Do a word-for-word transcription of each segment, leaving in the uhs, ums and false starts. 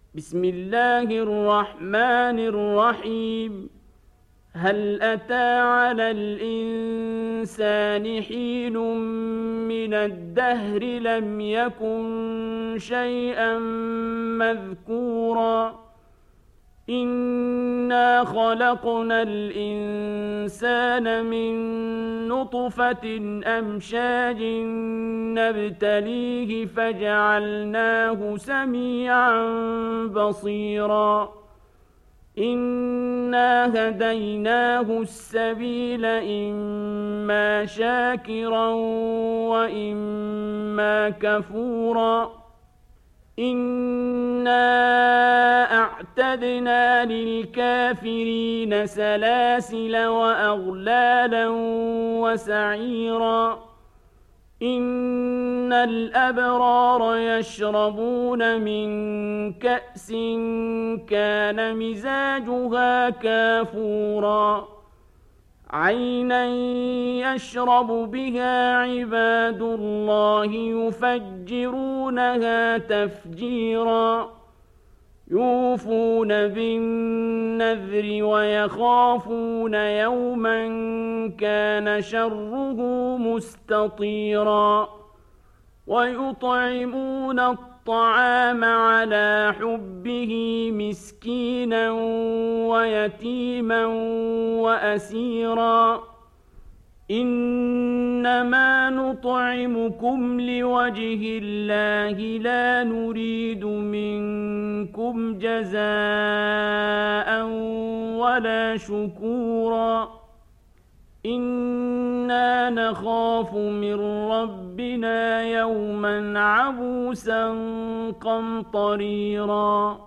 بسم الله الرحمن الرحيم. هل أتى على الإنسان حين من الدهر لم يكن شيئا مذكورا إنا خلقنا الإنسان من نطفة أمشاج نبتليه فجعلناه سميعا بصيرا إنا هديناه السبيل إما شاكرا وإما كفورا إنا أعتدنا للكافرين سلاسل وأغلالا وسعيرا إن الأبرار يشربون من كأس كان مزاجها كافورا عينا يشرب بها عباد الله يفجرونها تفجيرا يوفون بالنذر ويخافون يوما كان شره مستطيرا ويطعمون الطعام على حبه مسكينا ويتيما وأسيرا إنما نطعمكم لوجه الله لا نريد منكم جزاء ولا شكورا إنا نخاف من ربنا يوما عبوسا قمطريرا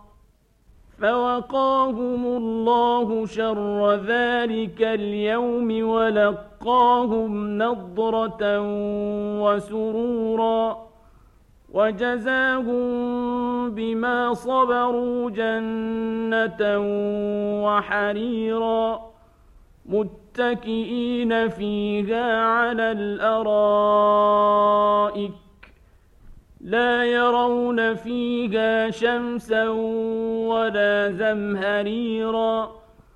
فوقاهم الله شر ذلك اليوم ولقاهم نضرة وسرورا وجزاهم بما صبروا جنة وحريرا متكئين فيها على الأرائك لا يرون فيها شمسا ولا زمهريرا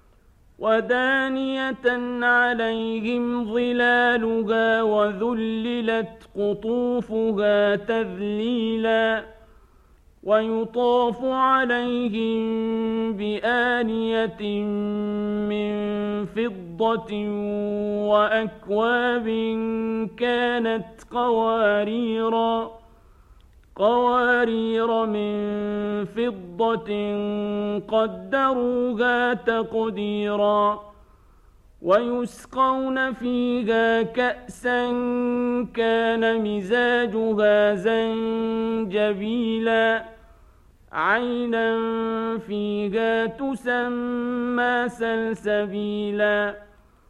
ودانية عليهم ظلالها وذللت قطوفها تذليلا ويطاف عليهم بآنية من فضة وأكواب كانت قواريرا قوارير من فضة قدروها تقديرا ويسقون فيها كأسا كان مزاجها زنجبيلا عينا فيها تسمى سلسبيلا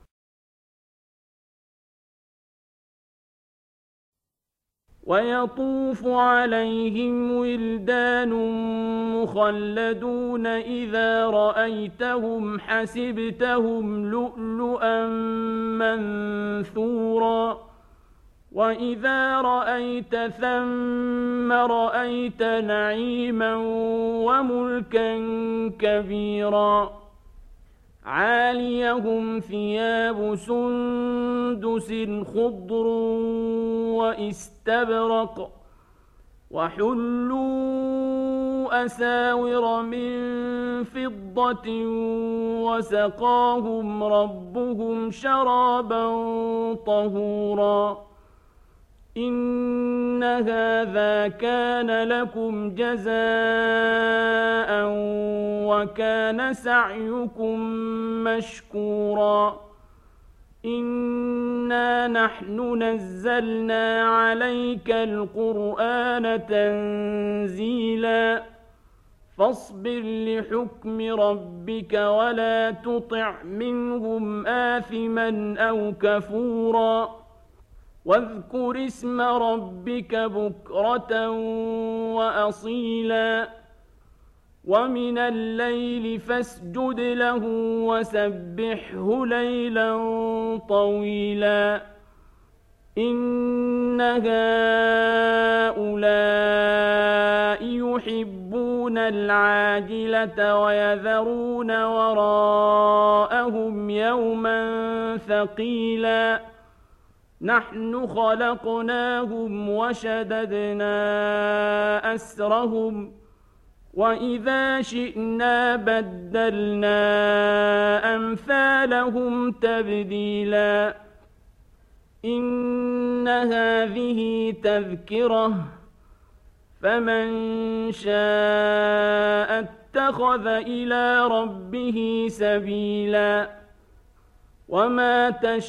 ويطوف عليهم ولدان مخلدون إذا رأيتهم حسبتهم لؤلؤا منثورا وإذا رأيت ثم رأيت نعيما وملكا كبيرا عاليهم ثياب سندس خضر واستبرق وحلوا أساور من فضة وسقاهم ربهم شرابا طهورا إن هذا كان لكم جزاء وكان سعيكم مشكورا إنا نحن نزلنا عليك القرآن تنزيلا فاصبر لحكم ربك ولا تطع منهم آثما أو كفورا واذكر اسم ربك بكرة وأصيلا ومن الليل فاسجد له وسبحه ليلا طويلا إن هؤلاء يحبون يحبون العاجلة ويذرون وراءهم يوما ثقيلا نحن خلقناهم وشددنا أسرهم وإذا شئنا بدلنا أمثالهم تبديلا إن هذه تذكرة فمن شاء اتخذ إلى ربه سبيلا وما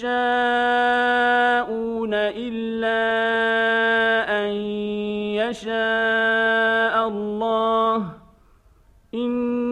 تشاءون إلا أن يشاء الله إن